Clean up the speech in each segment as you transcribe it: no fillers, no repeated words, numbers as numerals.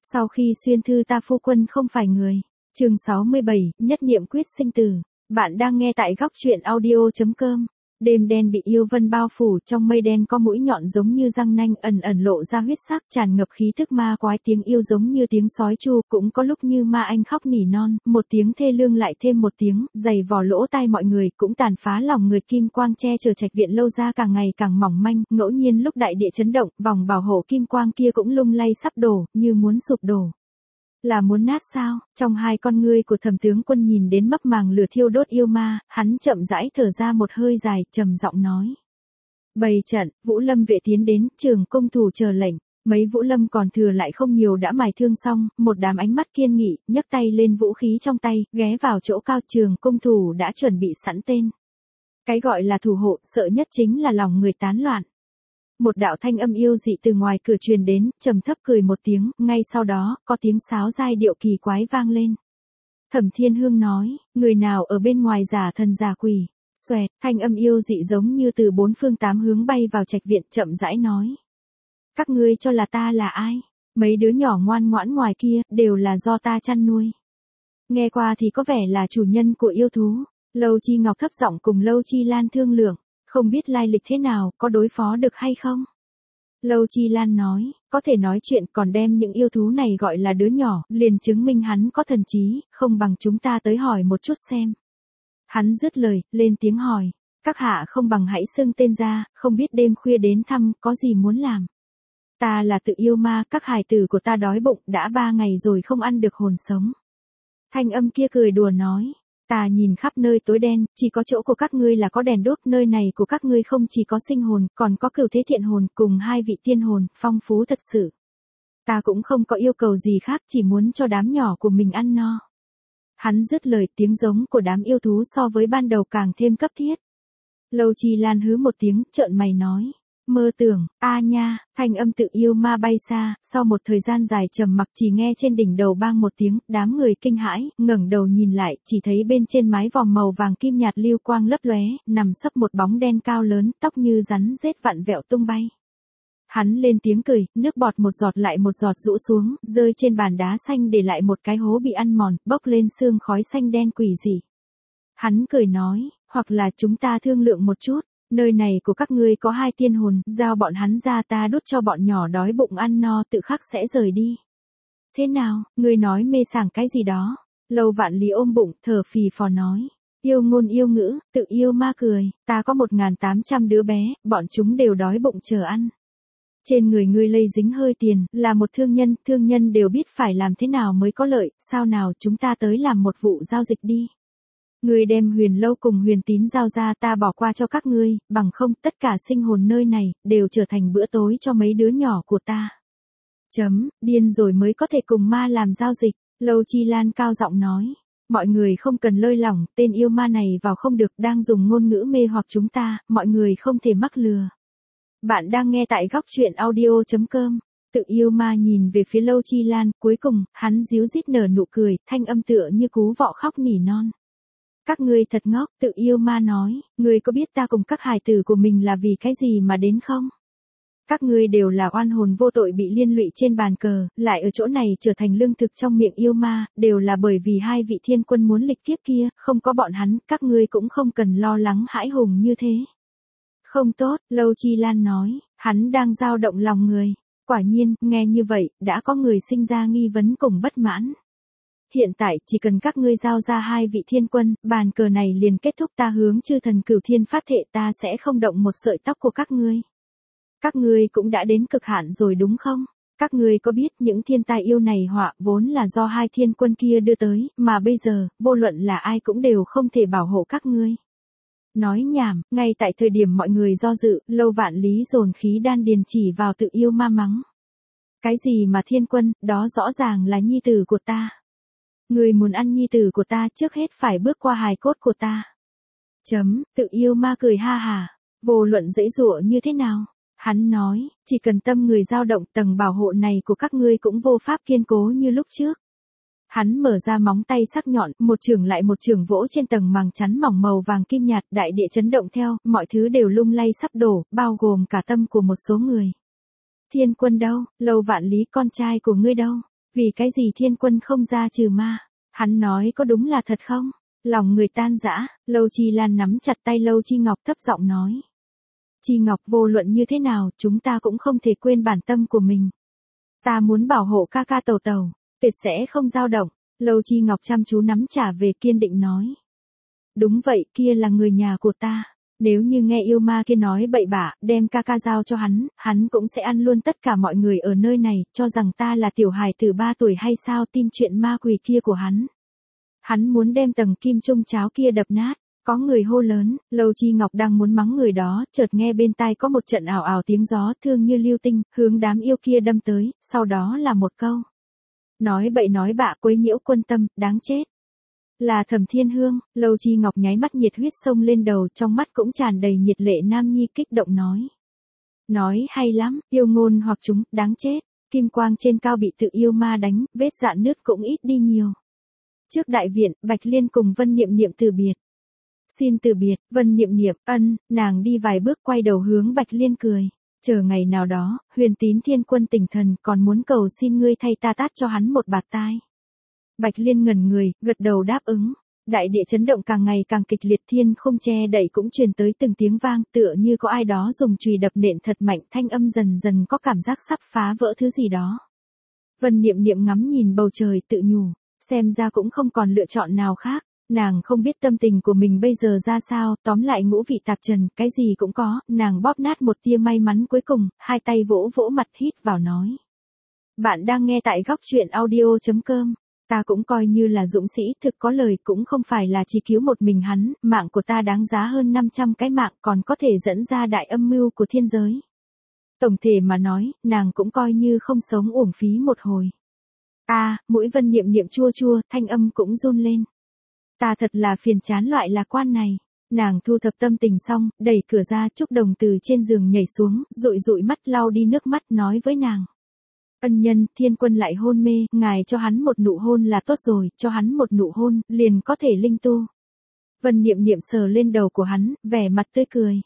Sau khi xuyên thư ta phu quân không phải người. Chương 67, nhất niệm quyết sinh tử. Bạn đang nghe tại góc truyện audio.com. Đêm đen bị yêu vân bao phủ, trong mây đen có mũi nhọn giống như răng nanh ẩn ẩn lộ ra huyết sắc, tràn ngập khí tức ma quái, tiếng yêu giống như tiếng sói tru, cũng có lúc như ma anh khóc nỉ non, một tiếng thê lương lại thêm một tiếng, dày vò lỗ tai mọi người, cũng tàn phá lòng người. Kim quang che chở trạch viện lâu ra càng ngày càng mỏng manh, ngẫu nhiên lúc đại địa chấn động, vòng bảo hộ kim quang kia cũng lung lay sắp đổ, như muốn sụp đổ. Là muốn nát sao? Trong hai con ngươi của Thẩm tướng quân nhìn đến mấp màng lửa thiêu đốt yêu ma, hắn chậm rãi thở ra một hơi dài, trầm giọng nói: bày trận. Vũ Lâm vệ tiến đến, Trường công thủ chờ lệnh. Mấy Vũ Lâm còn thừa lại không nhiều đã mài thương xong, một đám ánh mắt kiên nghị, nhấc tay lên vũ khí trong tay, ghé vào chỗ cao. Trường công thủ đã chuẩn bị sẵn tên. Cái gọi là thủ hộ, sợ nhất chính là lòng người tán loạn. Một đạo thanh âm yêu dị từ ngoài cửa truyền đến, trầm thấp cười một tiếng, ngay sau đó, có tiếng sáo giai điệu kỳ quái vang lên. Thẩm Thiên Hương nói: người nào ở bên ngoài giả thần giả quỷ. Xoẹt, thanh âm yêu dị giống như từ bốn phương tám hướng bay vào trạch viện, chậm rãi nói: các ngươi cho là ta là ai? Mấy đứa nhỏ ngoan ngoãn ngoài kia, đều là do ta chăn nuôi. Nghe qua thì có vẻ là chủ nhân của yêu thú. Lâu Chi Ngọc thấp giọng cùng Lâu Chi Lan thương lượng. Không biết lai lịch thế nào, có đối phó được hay không? Lâu Chi Lan nói, có thể nói chuyện, còn đem những yêu thú này gọi là đứa nhỏ, liền chứng minh hắn có thần trí, không bằng chúng ta tới hỏi một chút xem. Hắn dứt lời, lên tiếng hỏi, các hạ không bằng hãy xưng tên ra, không biết đêm khuya đến thăm, có gì muốn làm. Ta là Tự Yêu Ma, các hài tử của ta đói bụng, đã 3 ngày rồi không ăn được hồn sống. Thanh âm kia cười đùa nói, ta nhìn khắp nơi tối đen, chỉ có chỗ của các ngươi là có đèn đuốc, nơi này của các ngươi không chỉ có sinh hồn, còn có cửu thế thiện hồn, cùng 2 vị tiên hồn, phong phú thật sự. Ta cũng không có yêu cầu gì khác, chỉ muốn cho đám nhỏ của mình ăn no. Hắn dứt lời, tiếng giống của đám yêu thú so với ban đầu càng thêm cấp thiết. Lâu Chi Lan hứ một tiếng, trợn mày nói, mơ tưởng, a nha. Thanh âm Tự Yêu Ma bay xa, sau một thời gian dài trầm mặc chỉ nghe trên đỉnh đầu bang một tiếng, đám người kinh hãi, ngẩng đầu nhìn lại, chỉ thấy bên trên mái vòm màu vàng kim nhạt lưu quang lấp lóe, nằm sấp một bóng đen cao lớn, tóc như rắn rết vặn vẹo tung bay. Hắn lên tiếng cười, nước bọt một giọt lại một giọt rũ xuống, rơi trên bàn đá xanh để lại một cái hố bị ăn mòn, bốc lên sương khói xanh đen quỷ dị. Hắn cười nói, hoặc là chúng ta thương lượng một chút. Nơi này của các ngươi có 2 tiên hồn, giao bọn hắn ra ta đút cho bọn nhỏ đói bụng ăn no, tự khắc sẽ rời đi. Thế nào, ngươi nói mê sảng cái gì đó? Lâu Vạn Lý ôm bụng, thở phì phò nói. Yêu ngôn yêu ngữ. Tự Yêu Ma cười, ta có 1.800 đứa bé, bọn chúng đều đói bụng chờ ăn. Trên người ngươi lây dính hơi tiền, là một thương nhân đều biết phải làm thế nào mới có lợi, sao nào chúng ta tới làm một vụ giao dịch đi. Ngươi đem Huyền Lâu cùng Huyền Tín giao ra, ta bỏ qua cho các ngươi, bằng không tất cả sinh hồn nơi này, đều trở thành bữa tối cho mấy đứa nhỏ của ta. Điên rồi mới có thể cùng ma làm giao dịch. Lâu Chi Lan cao giọng nói, mọi người không cần lơi lỏng, tên yêu ma này vào không được, đang dùng ngôn ngữ mê hoặc chúng ta, mọi người không thể mắc lừa. Bạn đang nghe tại góc truyện audio.com. Tự Yêu Ma nhìn về phía Lâu Chi Lan, cuối cùng, hắn díu dít nở nụ cười, thanh âm tựa như cú vọ khóc nỉ non. Các ngươi thật ngốc. Tự Yêu Ma nói, ngươi có biết ta cùng các hài tử của mình là vì cái gì mà đến không? Các ngươi đều là oan hồn vô tội bị liên lụy trên bàn cờ, lại ở chỗ này trở thành lương thực trong miệng yêu ma, đều là bởi vì 2 vị thiên quân muốn lịch kiếp kia, không có bọn hắn, các ngươi cũng không cần lo lắng hãi hùng như thế. Không tốt, Lâu Chi Lan nói, hắn đang dao động lòng người. Quả nhiên, nghe như vậy, đã có người sinh ra nghi vấn cùng bất mãn. Hiện tại, chỉ cần các ngươi giao ra 2 vị thiên quân, bàn cờ này liền kết thúc, ta hướng chư thần cửu thiên phát thệ ta sẽ không động một sợi tóc của các ngươi. Các ngươi cũng đã đến cực hạn rồi đúng không? Các ngươi có biết những thiên tai yêu này họa vốn là do 2 thiên quân kia đưa tới, mà bây giờ, vô luận là ai cũng đều không thể bảo hộ các ngươi. Nói nhảm, ngay tại thời điểm mọi người do dự, Lâu Vạn Lý dồn khí đan điền chỉ vào Tự Yêu Ma mắng. Cái gì mà thiên quân, đó rõ ràng là nhi tử của ta. Người muốn ăn nhi tử của ta trước hết phải bước qua hài cốt của ta. Tự Yêu Ma cười ha hà, vô luận dãy dụa như thế nào. Hắn nói, chỉ cần tâm người dao động, tầng bảo hộ này của các ngươi cũng vô pháp kiên cố như lúc trước. Hắn mở ra móng tay sắc nhọn, một chưởng lại một chưởng vỗ trên tầng màng chắn mỏng màu vàng kim nhạt, đại địa chấn động theo, mọi thứ đều lung lay sắp đổ, bao gồm cả tâm của một số người. Thiên quân đâu? Lâu Vạn Lý con trai của ngươi đâu? Vì cái gì Thiên Quân không ra trừ ma? Hắn nói có đúng là thật không? Lòng người tan rã, Lâu Chi Lan nắm chặt tay Lâu Chi Ngọc thấp giọng nói. Chi Ngọc, vô luận như thế nào, chúng ta cũng không thể quên bản tâm của mình. Ta muốn bảo hộ ca ca Tẩu Tẩu, tuyệt sẽ không dao động. Lâu Chi Ngọc chăm chú nắm trả về kiên định nói. Đúng vậy, kia là người nhà của ta. Nếu như nghe yêu ma kia nói bậy bạ, đem ca ca giao cho hắn cũng sẽ ăn luôn tất cả mọi người ở nơi này, cho rằng ta là tiểu hài từ 3 tuổi hay sao, tin chuyện ma quỷ kia của hắn. Hắn muốn đem tầng kim trung cháo kia đập nát. Có người hô lớn, Lâu Chi Ngọc đang muốn mắng người đó, chợt nghe bên tai có một trận ảo ảo tiếng gió thương như lưu tinh, hướng đám yêu kia đâm tới, sau đó là một câu. Nói bậy nói bạ, quấy nhiễu quân tâm, đáng chết. Là Thẩm Thiên Hương. Lâu Chi Ngọc nháy mắt nhiệt huyết sông lên đầu, trong mắt cũng tràn đầy nhiệt lệ nam nhi, kích động nói. Nói hay lắm, yêu ngôn hoặc chúng, đáng chết. Kim quang trên cao bị tự yêu ma đánh, vết rạn nứt cũng ít đi nhiều. Trước đại viện, Bạch Liên cùng Vân Niệm Niệm từ biệt. Xin từ biệt. Vân Niệm Niệm, nàng đi vài bước quay đầu hướng Bạch Liên cười. Chờ ngày nào đó, Huyền Tín Thiên Quân tỉnh thần, còn muốn cầu xin ngươi thay ta tát cho hắn một bạt tai. Bạch Liên ngẩn người, gật đầu đáp ứng. Đại địa chấn động càng ngày càng kịch liệt, thiên không che đậy cũng truyền tới từng tiếng vang, tựa như có ai đó dùng chùy đập nện thật mạnh, thanh âm dần dần có cảm giác sắp phá vỡ thứ gì đó. Vân Niệm Niệm ngắm nhìn bầu trời tự nhủ, xem ra cũng không còn lựa chọn nào khác. Nàng không biết tâm tình của mình bây giờ ra sao, tóm lại ngũ vị tạp trần, cái gì cũng có, nàng bóp nát một tia may mắn cuối cùng, hai tay vỗ vỗ mặt hít vào nói. Bạn đang nghe tại góc truyện audio.com. Ta cũng coi như là dũng sĩ, thực có lời, cũng không phải là chỉ cứu một mình hắn, mạng của ta đáng giá hơn 500 cái mạng, còn có thể dẫn ra đại âm mưu của thiên giới. Tổng thể mà nói, nàng cũng coi như không sống uổng phí một hồi. Mũi Vân Niệm Niệm chua chua, thanh âm cũng run lên. Ta thật là phiền chán loại lạc quan này. Nàng thu thập tâm tình xong, đẩy cửa ra, Trúc Đồng từ trên giường nhảy xuống, dụi dụi mắt lau đi nước mắt nói với nàng. Ân nhân, Thiên Quân lại hôn mê, ngài cho hắn một nụ hôn là tốt rồi, cho hắn một nụ hôn, liền có thể linh tu. Vân Niệm Niệm sờ lên đầu của hắn, vẻ mặt tươi cười.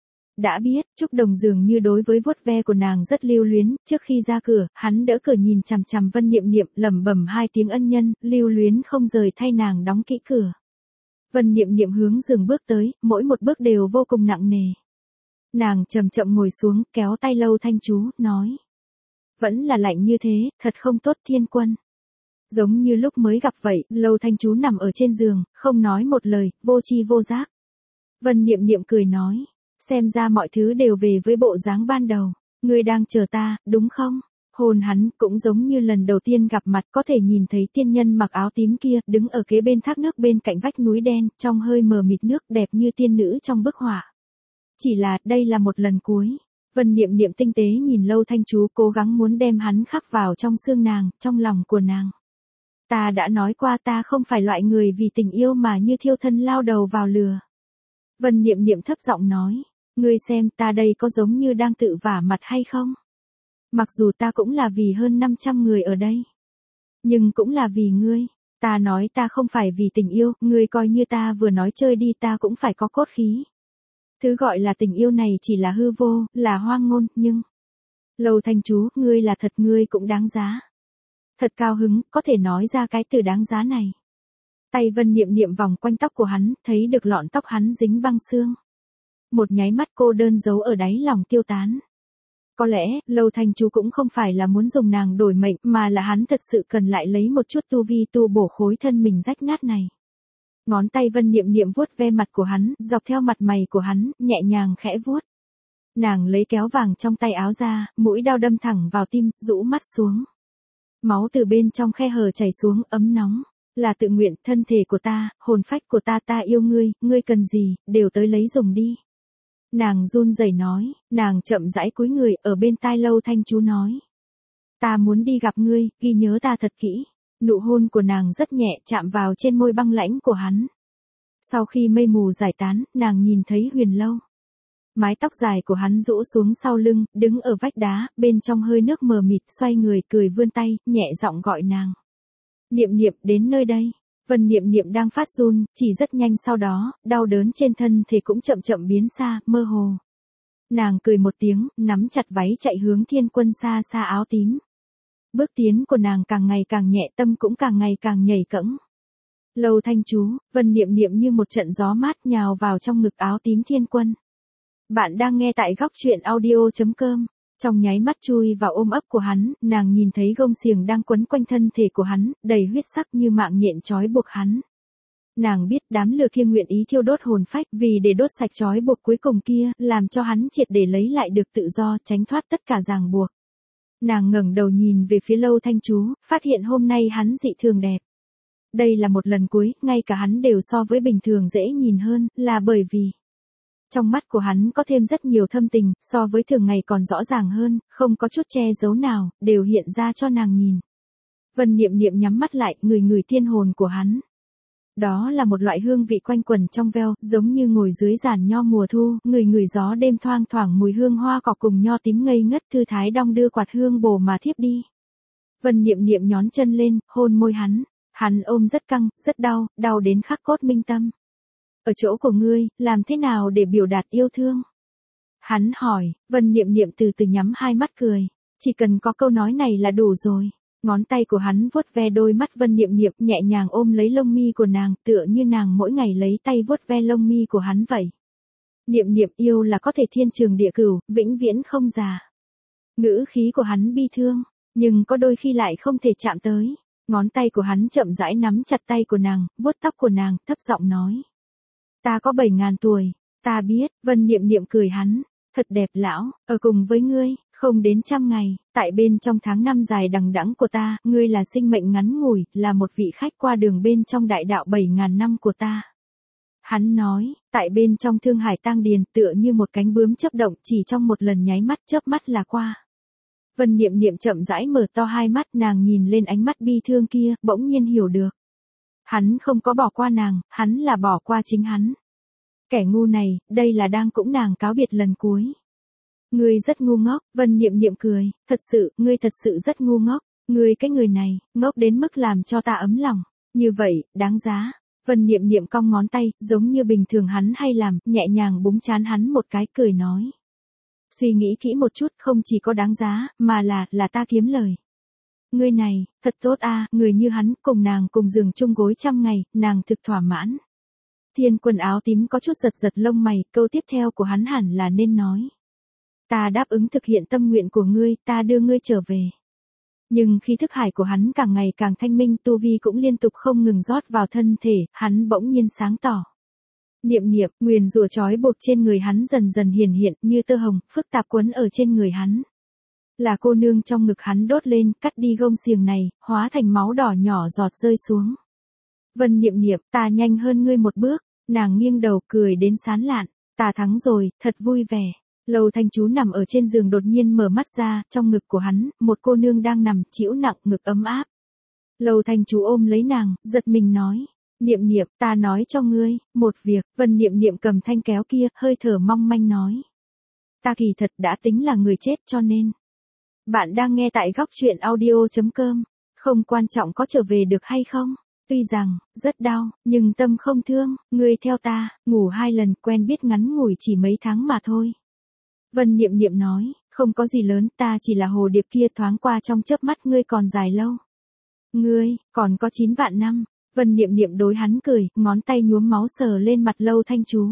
Đã biết, Trúc Đồng dường như đối với vuốt ve của nàng rất lưu luyến, trước khi ra cửa, hắn đỡ cửa nhìn chằm chằm Vân Niệm Niệm, lẩm bẩm hai tiếng ân nhân, lưu luyến không rời thay nàng đóng kỹ cửa. Vân Niệm Niệm hướng giường bước tới, mỗi một bước đều vô cùng nặng nề. Nàng chậm chậm ngồi xuống, kéo tay Lâu Thanh Chú, nói. Vẫn là lạnh như thế, thật không tốt Thiên Quân. Giống như lúc mới gặp vậy, Lâu Thanh Chú nằm ở trên giường, không nói một lời, vô tri vô giác. Vân Niệm Niệm cười nói. Xem ra mọi thứ đều về với bộ dáng ban đầu. Ngươi đang chờ ta, đúng không? Hôn hắn, cũng giống như lần đầu tiên gặp mặt, có thể nhìn thấy tiên nhân mặc áo tím kia, đứng ở kế bên thác nước bên cạnh vách núi đen, trong hơi mờ mịt nước, đẹp như tiên nữ trong bức họa. Chỉ là, đây là một lần cuối. Vân Niệm Niệm tinh tế nhìn Lâu Thanh Chú, cố gắng muốn đem hắn khắc vào trong xương nàng, trong lòng của nàng. Ta đã nói qua, ta không phải loại người vì tình yêu mà như thiêu thân lao đầu vào lửa. Vân Niệm Niệm thấp giọng nói. Ngươi xem, ta đây có giống như đang tự vả mặt hay không? Mặc dù ta cũng là vì hơn 500 người ở đây. Nhưng cũng là vì ngươi. Ta nói ta không phải vì tình yêu, ngươi coi như ta vừa nói chơi đi, ta cũng phải có cốt khí. Thứ gọi là tình yêu này chỉ là hư vô, là hoang ngôn, nhưng... Lâu Thanh Chú, ngươi là thật, ngươi cũng đáng giá. Thật cao hứng, có thể nói ra cái từ đáng giá này. Tay Vân Niệm Niệm vòng quanh tóc của hắn, thấy được lọn tóc hắn dính băng xương. Một nháy mắt cô đơn giấu ở đáy lòng tiêu tán. Có lẽ, Lâu Thanh Chú cũng không phải là muốn dùng nàng đổi mệnh, mà là hắn thật sự cần lại lấy một chút tu vi tu bổ khối thân mình rách nát này. Ngón tay Vân Niệm Niệm vuốt ve mặt của hắn, dọc theo mặt mày của hắn, nhẹ nhàng khẽ vuốt. Nàng lấy kéo vàng trong tay áo ra, mũi đao đâm thẳng vào tim, rũ mắt xuống. Máu từ bên trong khe hở chảy xuống, ấm nóng. Là tự nguyện, thân thể của ta, hồn phách của ta, ta yêu ngươi, ngươi cần gì, đều tới lấy dùng đi. Nàng run rẩy nói, nàng chậm rãi cúi người, ở bên tai Lâu Thanh Chú nói. Ta muốn đi gặp ngươi, ghi nhớ ta thật kỹ. Nụ hôn của nàng rất nhẹ, chạm vào trên môi băng lãnh của hắn. Sau khi mây mù giải tán, nàng nhìn thấy Huyền Lâu. Mái tóc dài của hắn rũ xuống sau lưng, đứng ở vách đá, bên trong hơi nước mờ mịt, xoay người, cười vươn tay, nhẹ giọng gọi nàng. Niệm Niệm, đến nơi đây. Vân Niệm Niệm đang phát run, chỉ rất nhanh sau đó, đau đớn trên thân thể cũng chậm chậm biến xa, mơ hồ. Nàng cười một tiếng, nắm chặt váy chạy hướng Thiên Quân xa xa áo tím. Bước tiến của nàng càng ngày càng nhẹ, tâm cũng càng ngày càng nhảy cẫng. Lâu Thanh Chú, Vân Niệm Niệm như một trận gió mát nhào vào trong ngực áo tím Thiên Quân. Bạn đang nghe tại góc truyện audio.com. Trong nháy mắt chui vào ôm ấp của hắn, nàng nhìn thấy gông xiềng đang quấn quanh thân thể của hắn, đầy huyết sắc như mạng nhện trói buộc hắn. Nàng biết đám lừa kia nguyện ý thiêu đốt hồn phách vì để đốt sạch trói buộc cuối cùng kia, làm cho hắn triệt để lấy lại được tự do, tránh thoát tất cả ràng buộc. Nàng ngẩng đầu nhìn về phía Lâu Thanh Chú, phát hiện hôm nay hắn dị thường đẹp. Đây là một lần cuối, ngay cả hắn đều so với bình thường dễ nhìn hơn, là bởi vì trong mắt của hắn có thêm rất nhiều thâm tình, so với thường ngày còn rõ ràng hơn, không có chút che giấu nào, đều hiện ra cho nàng nhìn. Vân Niệm Niệm nhắm mắt lại, ngửi tiên hồn của hắn. Đó là một loại hương vị quanh quẩn trong veo, giống như ngồi dưới giàn nho mùa thu, ngửi gió đêm thoang thoảng mùi hương hoa cỏ cùng nho tím ngây ngất thư thái đong đưa quạt hương bồ mà thiếp đi. Vân Niệm Niệm nhón chân lên, hôn môi hắn. Hắn ôm rất căng, rất đau, đau đến khắc cốt minh tâm. Ở chỗ của ngươi, làm thế nào để biểu đạt yêu thương? Hắn hỏi, Vân Niệm Niệm từ từ nhắm hai mắt cười. Chỉ cần có câu nói này là đủ rồi. Ngón tay của hắn vuốt ve đôi mắt Vân Niệm Niệm, nhẹ nhàng ôm lấy lông mi của nàng, tựa như nàng mỗi ngày lấy tay vuốt ve lông mi của hắn vậy. Niệm Niệm, yêu là có thể thiên trường địa cửu, vĩnh viễn không già. Ngữ khí của hắn bi thương, nhưng có đôi khi lại không thể chạm tới. Ngón tay của hắn chậm rãi nắm chặt tay của nàng, vuốt tóc của nàng, thấp giọng nói. Ta có 7.000 tuổi, ta biết. Vân Niệm Niệm cười hắn, thật đẹp lão, ở cùng với ngươi, không đến 100 ngày, tại bên trong tháng năm dài đằng đẵng của ta, ngươi là sinh mệnh ngắn ngủi, là một vị khách qua đường bên trong đại đạo 7.000 năm của ta. Hắn nói, tại bên trong thương hải tang điền, tựa như một cánh bướm chớp động, chỉ trong một lần nháy mắt chớp mắt là qua. Vân Niệm Niệm chậm rãi mở to hai mắt, nàng nhìn lên ánh mắt bi thương kia, bỗng nhiên hiểu được. Hắn không có bỏ qua nàng, hắn là bỏ qua chính hắn. Kẻ ngu này, đây là đang cũng nàng cáo biệt lần cuối. Ngươi rất ngu ngốc, Vân Niệm Niệm cười, thật sự, ngươi thật sự rất ngu ngốc. Ngươi cái người này, ngốc đến mức làm cho ta ấm lòng. Như vậy, đáng giá. Vân Niệm Niệm cong ngón tay, giống như bình thường hắn hay làm, nhẹ nhàng búng trán hắn một cái, cười nói. Suy nghĩ kỹ một chút, không chỉ có đáng giá, mà là ta kiếm lời. Ngươi này, thật tốt a, người như hắn, cùng nàng cùng giường chung gối 100 ngày, nàng thực thỏa mãn. Thiên Quân áo tím có chút giật lông mày, câu tiếp theo của hắn hẳn là nên nói. Ta đáp ứng thực hiện tâm nguyện của ngươi, ta đưa ngươi trở về. Nhưng khi thức hải của hắn càng ngày càng thanh minh, tu vi cũng liên tục không ngừng rót vào thân thể, hắn bỗng nhiên sáng tỏ. Niệm Niệm, nguyền rủa trói buộc trên người hắn dần dần hiển hiện như tơ hồng, phức tạp quấn ở trên người hắn. Là cô nương trong ngực hắn đốt lên, cắt đi gông xiềng này, hóa thành máu đỏ nhỏ giọt rơi xuống. Vân Niệm Niệm, ta nhanh hơn ngươi một bước, nàng nghiêng đầu cười đến sán lạn, ta thắng rồi, thật vui vẻ. Lâu Thanh Chú nằm ở trên giường đột nhiên mở mắt ra, trong ngực của hắn, một cô nương đang nằm chĩu nặng, ngực ấm áp. Lâu Thanh Chú ôm lấy nàng, giật mình nói. Niệm Niệm, ta nói cho ngươi, một việc. Vân Niệm Niệm cầm thanh kéo kia, hơi thở mong manh nói. Ta kỳ thật đã tính là người chết cho nên. Bạn đang nghe tại góc truyện audio.com. Không quan trọng có trở về được hay không. Tuy rằng, rất đau, nhưng tâm không thương. Ngươi theo ta, ngủ 2 lần, quen biết ngắn ngủi chỉ mấy tháng mà thôi. Vân Niệm Niệm nói, không có gì lớn, ta chỉ là hồ điệp kia thoáng qua trong chớp mắt, ngươi còn dài lâu. Ngươi, còn có 9 vạn năm. Vân Niệm Niệm đối hắn cười, ngón tay nhuốm máu sờ lên mặt Lâu Thanh Chú.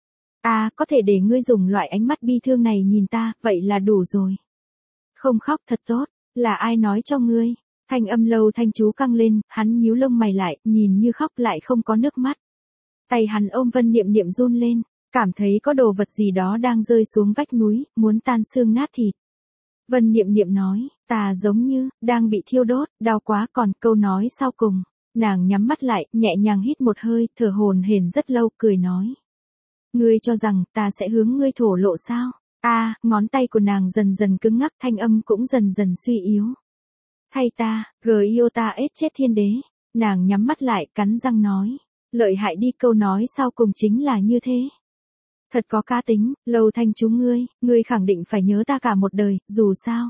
Có thể để ngươi dùng loại ánh mắt bi thương này nhìn ta, vậy là đủ rồi. Không khóc thật tốt, là ai nói cho ngươi? Thanh âm Lâu Thanh Chú căng lên, hắn nhíu lông mày lại, nhìn như khóc lại không có nước mắt. Tay hắn ôm Vân Niệm Niệm run lên, cảm thấy có đồ vật gì đó đang rơi xuống vách núi, muốn tan xương nát thịt. Vân Niệm Niệm nói, ta giống như, đang bị thiêu đốt, đau quá. Còn câu nói sau cùng. Nàng nhắm mắt lại, nhẹ nhàng hít một hơi, thở hổn hển rất lâu, cười nói. Ngươi cho rằng, ta sẽ hướng ngươi thổ lộ sao? Ngón tay của nàng dần dần cứng ngắc, thanh âm cũng dần dần suy yếu. Thay ta, yêu ta ết chết thiên đế. Nàng nhắm mắt lại, cắn răng nói. Lợi hại đi, câu nói sau cùng chính là như thế. Thật có cá tính, Lâu Thanh Chú ngươi khẳng định phải nhớ ta cả một đời, dù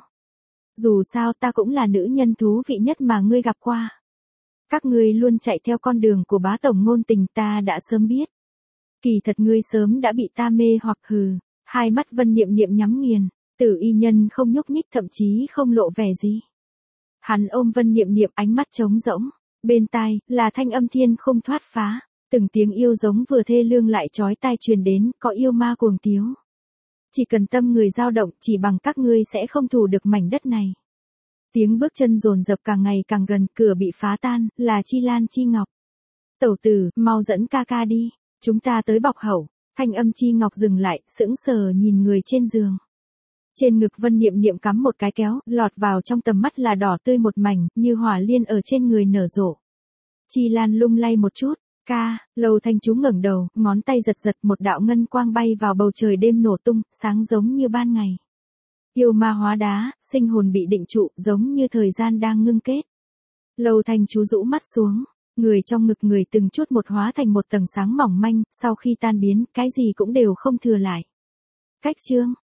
sao ta cũng là nữ nhân thú vị nhất mà ngươi gặp qua. Các ngươi luôn chạy theo con đường của bá tổng ngôn tình, ta đã sớm biết. Kỳ thật ngươi sớm đã bị ta mê hoặc. Hừ. Hai mắt Vân Niệm Niệm nhắm nghiền, Tử Y Nhân không nhúc nhích, thậm chí không lộ vẻ gì. Hắn ôm Vân Niệm Niệm, ánh mắt trống rỗng, bên tai là thanh âm thiên không thoát phá, từng tiếng yêu giống vừa thê lương lại chói tai truyền đến, có yêu ma cuồng tiếu. Chỉ cần tâm người dao động, chỉ bằng các ngươi sẽ không thủ được mảnh đất này. Tiếng bước chân dồn dập càng ngày càng gần, cửa bị phá tan, là Chi Lan Chi Ngọc. Tẩu tử, mau dẫn ca ca đi, chúng ta tới bọc hậu. Thanh âm Chi Ngọc dừng lại, sững sờ nhìn người trên giường. Trên ngực Vân Niệm Niệm cắm một cái kéo, lọt vào trong tầm mắt là đỏ tươi một mảnh, như hỏa liên ở trên người nở rộ. Chi Lan lung lay một chút, ca, Lầu Thanh Chú ngẩng đầu, ngón tay giật giật, một đạo ngân quang bay vào bầu trời đêm nổ tung, sáng giống như ban ngày. Yêu ma hóa đá, sinh hồn bị định trụ, giống như thời gian đang ngưng kết. Lầu Thanh Chú rũ mắt xuống, người trong ngực người từng chút một hóa thành một tầng sáng mỏng manh, sau khi tan biến, cái gì cũng đều không thừa lại. Cách chương